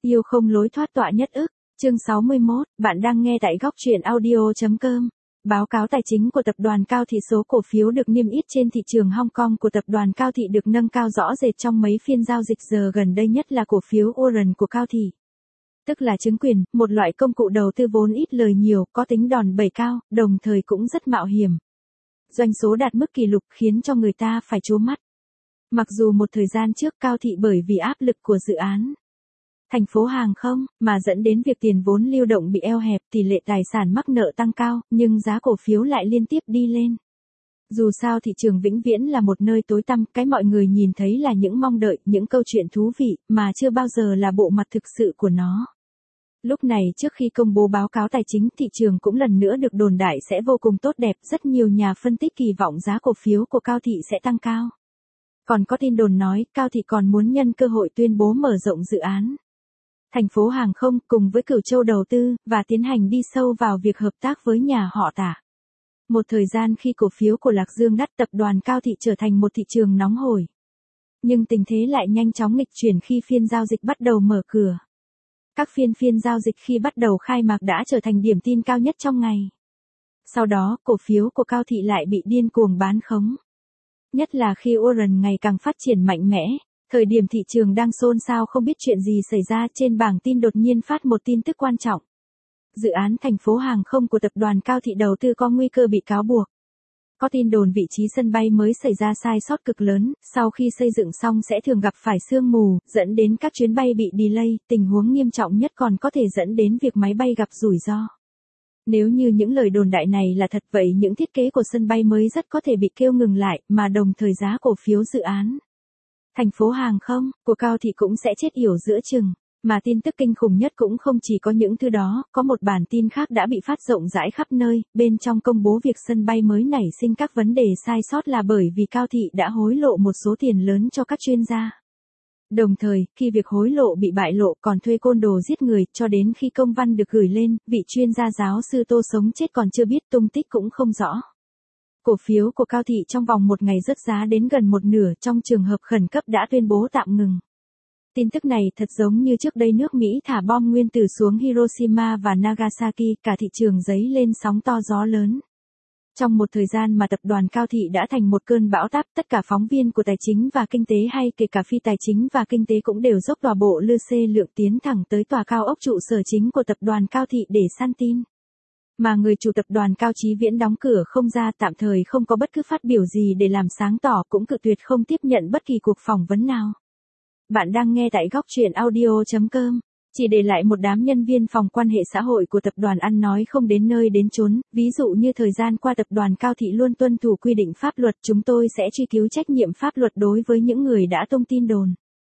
Yêu không lối thoát tọa nhất ức. Chương 61, bạn đang nghe tại góc truyện audio.com. Báo cáo tài chính của tập đoàn Cao Thị, số cổ phiếu được niêm yết trên thị trường Hong Kong của tập đoàn Cao Thị được nâng cao rõ rệt trong mấy phiên giao dịch giờ gần đây, nhất là cổ phiếu Orange của Cao Thị. Tức là chứng quyền, một loại công cụ đầu tư vốn ít lời nhiều, có tính đòn bẩy cao, đồng thời cũng rất mạo hiểm. Doanh số đạt mức kỷ lục khiến cho người ta phải trố mắt. Mặc dù một thời gian trước Cao Thị bởi vì áp lực của dự án thành phố hàng không mà dẫn đến việc tiền vốn lưu động bị eo hẹp, tỷ lệ tài sản mắc nợ tăng cao, nhưng giá cổ phiếu lại liên tiếp đi lên. Dù sao thị trường vĩnh viễn là một nơi tối tăm, cái mọi người nhìn thấy là những mong đợi, những câu chuyện thú vị, mà chưa bao giờ là bộ mặt thực sự của nó. Lúc này trước khi công bố báo cáo tài chính, thị trường cũng lần nữa được đồn đại sẽ vô cùng tốt đẹp, rất nhiều nhà phân tích kỳ vọng giá cổ phiếu của Cao Thị sẽ tăng cao. Còn có tin đồn nói, Cao Thị còn muốn nhân cơ hội tuyên bố mở rộng dự án thành phố hàng không cùng với Cửu Châu đầu tư, và tiến hành đi sâu vào việc hợp tác với nhà họ Tả. Một thời gian khi cổ phiếu của Lạc Dương đắt, tập đoàn Cao Thị trở thành một thị trường nóng hổi. Nhưng tình thế lại nhanh chóng nghịch chuyển khi phiên giao dịch bắt đầu mở cửa. Các phiên giao dịch khi bắt đầu khai mạc đã trở thành điểm tin cao nhất trong ngày. Sau đó, cổ phiếu của Cao Thị lại bị điên cuồng bán khống. Nhất là khi Orange ngày càng phát triển mạnh mẽ. Thời điểm thị trường đang xôn xao không biết chuyện gì xảy ra, trên bảng tin đột nhiên phát một tin tức quan trọng. Dự án thành phố hàng không của tập đoàn Cao Thị đầu tư có nguy cơ bị cáo buộc. Có tin đồn vị trí sân bay mới xảy ra sai sót cực lớn, sau khi xây dựng xong sẽ thường gặp phải sương mù, dẫn đến các chuyến bay bị delay, tình huống nghiêm trọng nhất còn có thể dẫn đến việc máy bay gặp rủi ro. Nếu như những lời đồn đại này là thật, vậy những thiết kế của sân bay mới rất có thể bị kêu ngừng lại, mà đồng thời giá cổ phiếu dự án thành phố hàng không của Cao Thị cũng sẽ chết yểu giữa chừng. Mà tin tức kinh khủng nhất cũng không chỉ có những thứ đó, có một bản tin khác đã bị phát rộng rãi khắp nơi, bên trong công bố việc sân bay mới nảy sinh các vấn đề sai sót là bởi vì Cao Thị đã hối lộ một số tiền lớn cho các chuyên gia. Đồng thời, khi việc hối lộ bị bại lộ, còn thuê côn đồ giết người, cho đến khi công văn được gửi lên, vị chuyên gia giáo sư Tô sống chết còn chưa biết, tung tích cũng không rõ. Cổ phiếu của Cao Thị trong vòng một ngày rớt giá đến gần một nửa, trong trường hợp khẩn cấp đã tuyên bố tạm ngừng. Tin tức này thật giống như trước đây nước Mỹ thả bom nguyên tử xuống Hiroshima và Nagasaki, cả thị trường dấy lên sóng to gió lớn. Trong một thời gian mà tập đoàn Cao Thị đã thành một cơn bão táp, tất cả phóng viên của tài chính và kinh tế hay kể cả phi tài chính và kinh tế cũng đều dốc tòa bộ lư xê lượng tiến thẳng tới tòa cao ốc trụ sở chính của tập đoàn Cao Thị để săn tin. Mà người chủ tập đoàn Cao Chí Viễn đóng cửa không ra, tạm thời không có bất cứ phát biểu gì để làm sáng tỏ, cũng cự tuyệt không tiếp nhận bất kỳ cuộc phỏng vấn nào. Bạn đang nghe tại góc truyện audio.com. Chỉ để lại một đám nhân viên phòng quan hệ xã hội của tập đoàn ăn nói không đến nơi đến chốn, ví dụ như thời gian qua tập đoàn Cao Thị luôn tuân thủ quy định pháp luật, chúng tôi sẽ truy cứu trách nhiệm pháp luật đối với những người đã tung tin đồn.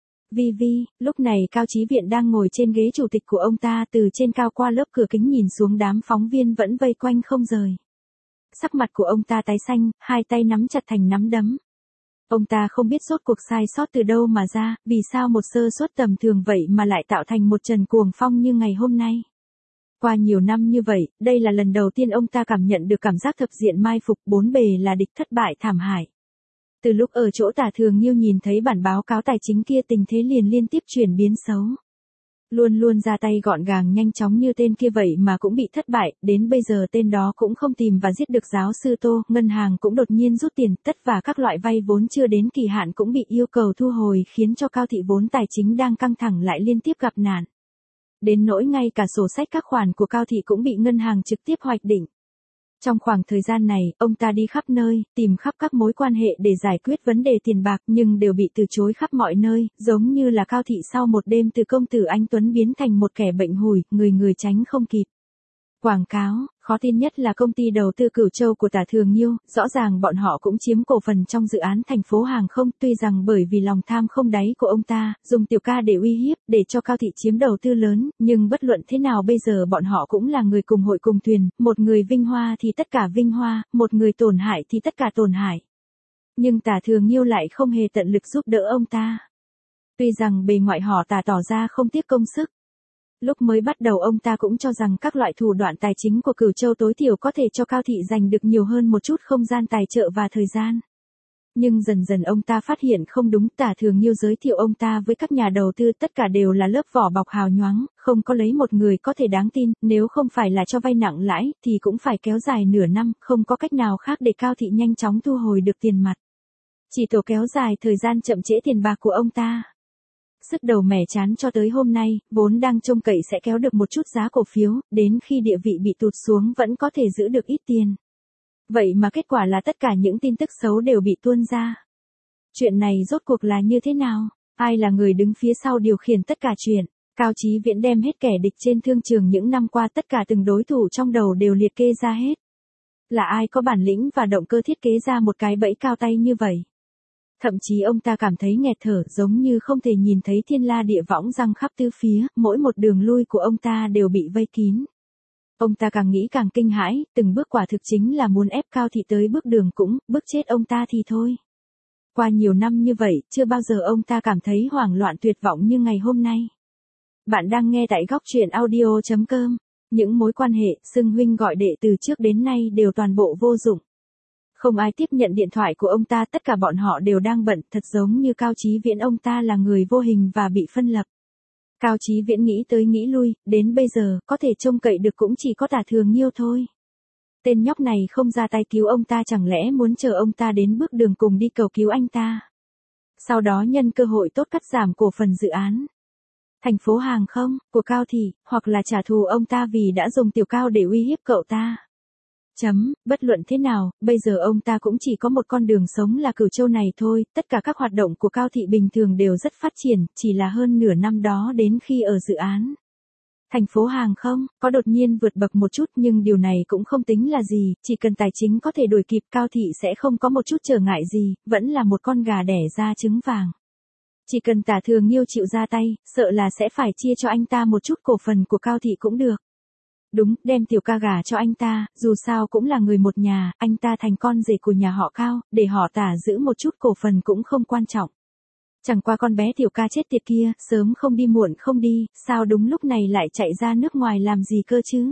Lúc này Cao Chí Viễn đang ngồi trên ghế chủ tịch của ông ta, từ trên cao qua lớp cửa kính nhìn xuống đám phóng viên vẫn vây quanh không rời. Sắc mặt của ông ta tái xanh, hai tay nắm chặt thành nắm đấm. Ông ta không biết rốt cuộc sai sót từ đâu mà ra, vì sao một sơ suất tầm thường vậy mà lại tạo thành một trận cuồng phong như ngày hôm nay. Qua nhiều năm như vậy, đây là lần đầu tiên ông ta cảm nhận được cảm giác thập diện mai phục, bốn bề là địch, thất bại thảm hại. Từ lúc ở chỗ Tả Thường Nhiêu nhìn thấy bản báo cáo tài chính kia, tình thế liền liên tiếp chuyển biến xấu. Luôn ra tay gọn gàng nhanh chóng như tên kia vậy mà cũng bị thất bại, đến bây giờ tên đó cũng không tìm và giết được giáo sư Tô, ngân hàng cũng đột nhiên rút tiền, tất và các loại vay vốn chưa đến kỳ hạn cũng bị yêu cầu thu hồi, khiến cho Cao Thị vốn tài chính đang căng thẳng lại liên tiếp gặp nạn. Đến nỗi ngay cả sổ sách các khoản của Cao Thị cũng bị ngân hàng trực tiếp hoạch định. Trong khoảng thời gian này, ông ta đi khắp nơi, tìm khắp các mối quan hệ để giải quyết vấn đề tiền bạc, nhưng đều bị từ chối khắp mọi nơi, giống như là Cao Thị sau một đêm từ công tử anh Tuấn biến thành một kẻ bệnh hủi, người tránh không kịp. Quảng cáo, khó tin nhất là công ty đầu tư Cửu Châu của Tả Thường Nhiêu, rõ ràng bọn họ cũng chiếm cổ phần trong dự án thành phố hàng không, tuy rằng bởi vì lòng tham không đáy của ông ta, dùng Tiểu Ca để uy hiếp, để cho Cao Thị chiếm đầu tư lớn, nhưng bất luận thế nào bây giờ bọn họ cũng là người cùng hội cùng thuyền, một người vinh hoa thì tất cả vinh hoa, một người tổn hại thì tất cả tổn hại. Nhưng Tả Thường Nhiêu lại không hề tận lực giúp đỡ ông ta. Tuy rằng bề ngoại họ Tả tỏ ra không tiếc công sức. Lúc mới bắt đầu ông ta cũng cho rằng các loại thủ đoạn tài chính của Cửu Châu tối thiểu có thể cho Cao Thị giành được nhiều hơn một chút không gian tài trợ và thời gian. Nhưng dần dần ông ta phát hiện không đúng, Tả Thường Nhiêu giới thiệu ông ta với các nhà đầu tư tất cả đều là lớp vỏ bọc hào nhoáng, không có lấy một người có thể đáng tin, nếu không phải là cho vay nặng lãi, thì cũng phải kéo dài nửa năm, không có cách nào khác để Cao Thị nhanh chóng thu hồi được tiền mặt. Chỉ tổ kéo dài thời gian chậm trễ tiền bạc của ông ta. Sức đầu mẻ chán cho tới hôm nay, vốn đang trông cậy sẽ kéo được một chút giá cổ phiếu, đến khi địa vị bị tụt xuống vẫn có thể giữ được ít tiền. Vậy mà kết quả là tất cả những tin tức xấu đều bị tuôn ra. Chuyện này rốt cuộc là như thế nào? Ai là người đứng phía sau điều khiển tất cả chuyện? Cao Chí Viễn đem hết kẻ địch trên thương trường những năm qua, tất cả từng đối thủ trong đầu đều liệt kê ra hết. Là ai có bản lĩnh và động cơ thiết kế ra một cái bẫy cao tay như vậy? Thậm chí ông ta cảm thấy nghẹt thở, giống như không thể nhìn thấy thiên la địa võng giăng khắp tứ phía, mỗi một đường lui của ông ta đều bị vây kín. Ông ta càng nghĩ càng kinh hãi, từng bước quả thực chính là muốn ép Cao Thị tới bước đường cũng, bước chết ông ta thì thôi. Qua nhiều năm như vậy, chưa bao giờ ông ta cảm thấy hoảng loạn tuyệt vọng như ngày hôm nay. Bạn đang nghe tại góc truyện audio.com. Những mối quan hệ, xưng huynh gọi đệ từ trước đến nay đều toàn bộ vô dụng. Không ai tiếp nhận điện thoại của ông ta, tất cả bọn họ đều đang bận, thật giống như Cao Chí Viễn ông ta là người vô hình và bị phân lập. Cao Chí Viễn nghĩ tới nghĩ lui, đến bây giờ, có thể trông cậy được cũng chỉ có Tả Thường Nhiêu thôi. Tên nhóc này không ra tay cứu ông ta, chẳng lẽ muốn chờ ông ta đến bước đường cùng đi cầu cứu anh ta. Sau đó nhân cơ hội tốt cắt giảm cổ phần dự án. Thành phố hàng không, của Cao Thị, hoặc là trả thù ông ta vì đã dùng Tiểu Cao để uy hiếp cậu ta. Bất luận thế nào, bây giờ ông ta cũng chỉ có một con đường sống là Cửu Châu này thôi, tất cả các hoạt động của Cao Thị bình thường đều rất phát triển, chỉ là hơn nửa năm đó đến khi ở dự án. Thành phố hàng không, có đột nhiên vượt bậc một chút nhưng điều này cũng không tính là gì, chỉ cần tài chính có thể đuổi kịp Cao Thị sẽ không có một chút trở ngại gì, vẫn là một con gà đẻ ra trứng vàng. Chỉ cần Tả Thường Nhiêu chịu ra tay, sợ là sẽ phải chia cho anh ta một chút cổ phần của Cao Thị cũng được. Đúng, đem Tiểu Ca gả cho anh ta, dù sao cũng là người một nhà, anh ta thành con rể của nhà họ Cao, để họ Tả giữ một chút cổ phần cũng không quan trọng. Chẳng qua con bé Tiểu Ca chết tiệt kia, sớm không đi muộn không đi, sao đúng lúc này lại chạy ra nước ngoài làm gì cơ chứ?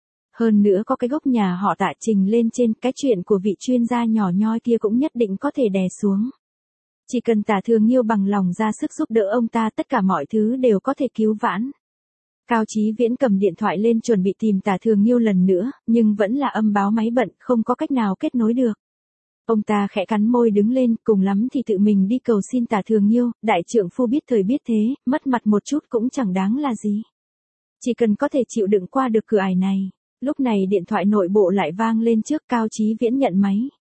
Hơn nữa có cái gốc nhà họ Tạ trình lên trên, cái chuyện của vị chuyên gia nhỏ nhoi kia cũng nhất định có thể đè xuống. Chỉ cần Tả Thường Nhiêu bằng lòng ra sức giúp đỡ ông ta, tất cả mọi thứ đều có thể cứu vãn. Cao Chí Viễn cầm điện thoại lên chuẩn bị tìm Tả Thường Nhiêu lần nữa, nhưng vẫn là âm báo máy bận, không có cách nào kết nối được. Ông ta khẽ cắn môi đứng lên, cùng lắm thì tự mình đi cầu xin Tả Thường Nhiêu, đại trượng phu biết thời biết thế, mất mặt một chút cũng chẳng đáng là gì. Chỉ cần có thể chịu đựng qua được cửa ải này. Lúc này điện thoại nội bộ lại vang lên trước, Cao Chí Viễn nhận máy.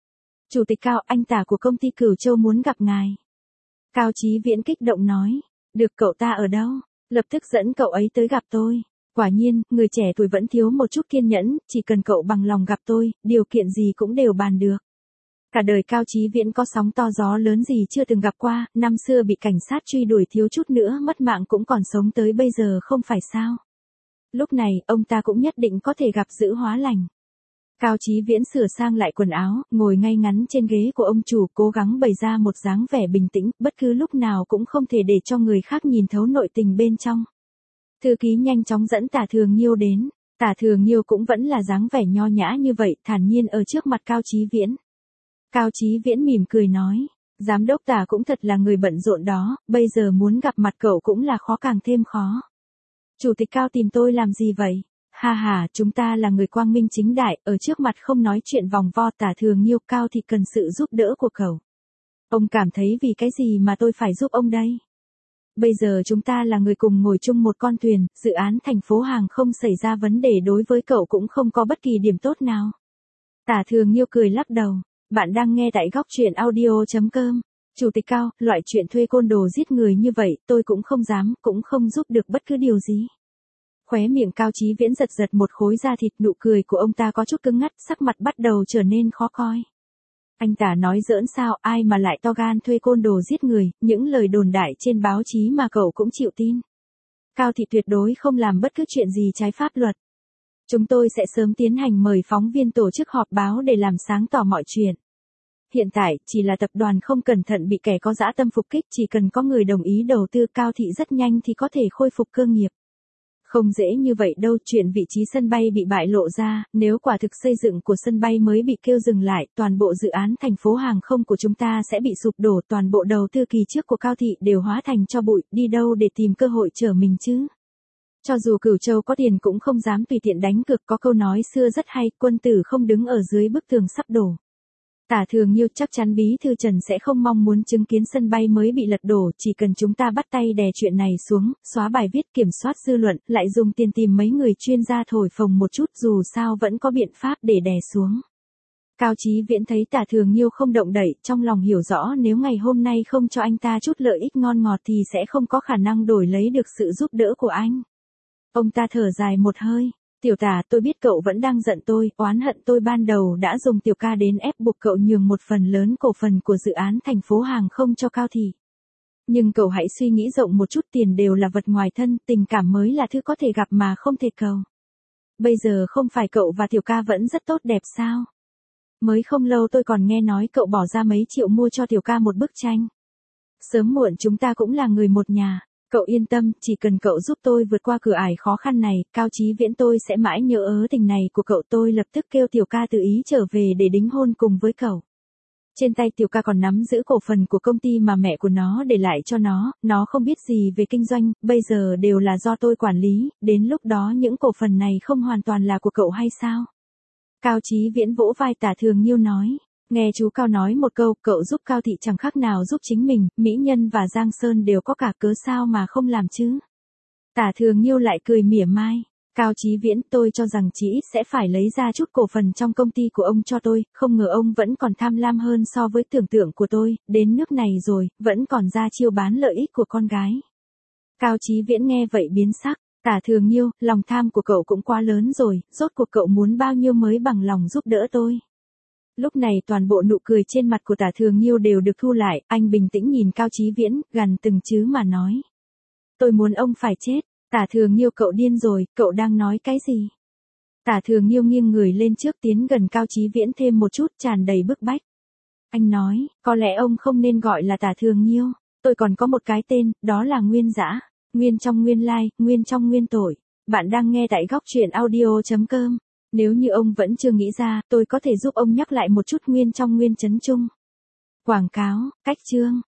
Chủ tịch Cao, anh Tả của công ty Cửu Châu muốn gặp ngài. Cao Chí Viễn kích động nói, được, cậu ta ở đâu? Lập tức dẫn cậu ấy tới gặp tôi. Quả nhiên, người trẻ tuổi vẫn thiếu một chút kiên nhẫn, chỉ cần cậu bằng lòng gặp tôi, điều kiện gì cũng đều bàn được. Cả đời Cao Chí Viễn có sóng to gió lớn gì chưa từng gặp qua, năm xưa bị cảnh sát truy đuổi thiếu chút nữa mất mạng cũng còn sống tới bây giờ không phải sao. Lúc này, ông ta cũng nhất định có thể gặp giữ hóa lành. Cao Chí Viễn sửa sang lại quần áo, ngồi ngay ngắn trên ghế của ông chủ, cố gắng bày ra một dáng vẻ bình tĩnh, bất cứ lúc nào cũng không thể để cho người khác nhìn thấu nội tình bên trong. Thư ký nhanh chóng dẫn Tả Thường Nhiêu đến. Tả Thường Nhiêu cũng vẫn là dáng vẻ nho nhã như vậy, thản nhiên ở trước mặt Cao Chí Viễn. Cao Chí Viễn mỉm cười nói, giám đốc Tả cũng thật là người bận rộn đó, bây giờ muốn gặp mặt cậu cũng là khó càng thêm khó. Chủ tịch Cao tìm tôi làm gì vậy? Ha ha, chúng ta là người quang minh chính đại, ở trước mặt không nói chuyện vòng vo. Tả Thường Nhiêu, Cao thì cần sự giúp đỡ của cậu. Ông cảm thấy vì cái gì mà tôi phải giúp ông đây? Bây giờ chúng ta là người cùng ngồi chung một con thuyền, dự án thành phố hàng không xảy ra vấn đề đối với cậu cũng không có bất kỳ điểm tốt nào. Tả Thường Nhiêu cười lắc đầu, bạn đang nghe tại góc truyện audio.com. Chủ tịch Cao, loại chuyện thuê côn đồ giết người như vậy, tôi cũng không dám, cũng không giúp được bất cứ điều gì. Khóe miệng Cao Chí Viễn giật giật một khối da thịt, nụ cười của ông ta có chút cứng ngắt, sắc mặt bắt đầu trở nên khó coi. Anh Tả nói giỡn sao, ai mà lại to gan thuê côn đồ giết người, những lời đồn đại trên báo chí mà cậu cũng chịu tin. Cao Thị tuyệt đối không làm bất cứ chuyện gì trái pháp luật. Chúng tôi sẽ sớm tiến hành mời phóng viên tổ chức họp báo để làm sáng tỏ mọi chuyện. Hiện tại, chỉ là tập đoàn không cẩn thận bị kẻ có dã tâm phục kích, chỉ cần có người đồng ý đầu tư, Cao Thị rất nhanh thì có thể khôi phục cơ nghiệp. Không dễ như vậy đâu, chuyện vị trí sân bay bị bại lộ ra, nếu quả thực xây dựng của sân bay mới bị kêu dừng lại, toàn bộ dự án thành phố hàng không của chúng ta sẽ bị sụp đổ, toàn bộ đầu tư kỳ trước của Cao Thị đều hóa thành tro bụi, đi đâu để tìm cơ hội trở mình chứ? Cho dù Cửu Châu có tiền cũng không dám tùy tiện đánh cược, có câu nói xưa rất hay, quân tử không đứng ở dưới bức tường sắp đổ. Tả Thường Nhiêu chắc chắn bí thư Trần sẽ không mong muốn chứng kiến sân bay mới bị lật đổ, chỉ cần chúng ta bắt tay đè chuyện này xuống, xóa bài viết kiểm soát dư luận, lại dùng tiền tìm mấy người chuyên gia thổi phồng một chút, dù sao vẫn có biện pháp để đè xuống. Cao Chí Viễn thấy Tả Thường Nhiêu không động đậy, trong lòng hiểu rõ nếu ngày hôm nay không cho anh ta chút lợi ích ngon ngọt thì sẽ không có khả năng đổi lấy được sự giúp đỡ của anh. Ông ta thở dài một hơi. Tiểu Tả, tôi biết cậu vẫn đang giận tôi, oán hận tôi ban đầu đã dùng Tiểu Ca đến ép buộc cậu nhường một phần lớn cổ phần của dự án thành phố hàng không cho Cao Thị. Nhưng cậu hãy suy nghĩ rộng một chút, tiền đều là vật ngoài thân, tình cảm mới là thứ có thể gặp mà không thể cầu. Bây giờ không phải cậu và Tiểu Ca vẫn rất tốt đẹp sao? Mới không lâu tôi còn nghe nói cậu bỏ ra mấy triệu mua cho Tiểu Ca một bức tranh. Sớm muộn chúng ta cũng là người một nhà. Cậu yên tâm, chỉ cần cậu giúp tôi vượt qua cửa ải khó khăn này, Cao Chí Viễn tôi sẽ mãi nhớ ớ tình này của cậu. Tôi lập tức kêu Tiểu Ca tự ý trở về để đính hôn cùng với cậu. Trên tay Tiểu Ca còn nắm giữ cổ phần của công ty mà mẹ của nó để lại cho nó không biết gì về kinh doanh, bây giờ đều là do tôi quản lý, đến lúc đó những cổ phần này không hoàn toàn là của cậu hay sao? Cao Chí Viễn vỗ vai Tả Thường Nhiêu nói. Nghe chú Cao nói một câu, cậu giúp Cao Thị chẳng khác nào giúp chính mình, Mỹ Nhân và Giang Sơn đều có cả, cớ sao mà không làm chứ? Tả Thường Nhiêu lại cười mỉa mai. Cao Chí Viễn, tôi cho rằng chí ít sẽ phải lấy ra chút cổ phần trong công ty của ông cho tôi, không ngờ ông vẫn còn tham lam hơn so với tưởng tượng của tôi, đến nước này rồi, vẫn còn ra chiêu bán lợi ích của con gái. Cao Chí Viễn nghe vậy biến sắc. Tả Thường Nhiêu, lòng tham của cậu cũng quá lớn rồi, rốt cuộc cậu muốn bao nhiêu mới bằng lòng giúp đỡ tôi? Lúc này toàn bộ nụ cười trên mặt của Tả Thường Nhiêu đều được thu lại, anh bình tĩnh nhìn Cao Chí Viễn, gằn từng chữ mà nói. Tôi muốn ông phải chết. Tả Thường Nhiêu, cậu điên rồi, cậu đang nói cái gì? Tả Thường Nhiêu nghiêng người lên trước tiến gần Cao Chí Viễn thêm một chút, tràn đầy bức bách. Anh nói, có lẽ ông không nên gọi là Tả Thường Nhiêu, tôi còn có một cái tên, đó là Nguyên Dã, nguyên trong nguyên lai, nguyên trong nguyên tội. Bạn đang nghe tại Góc Truyện Audio.com. Nếu như ông vẫn chưa nghĩ ra, tôi có thể giúp ông nhắc lại một chút nguyên trong nguyên chấn chung. Quảng cáo, cách chương.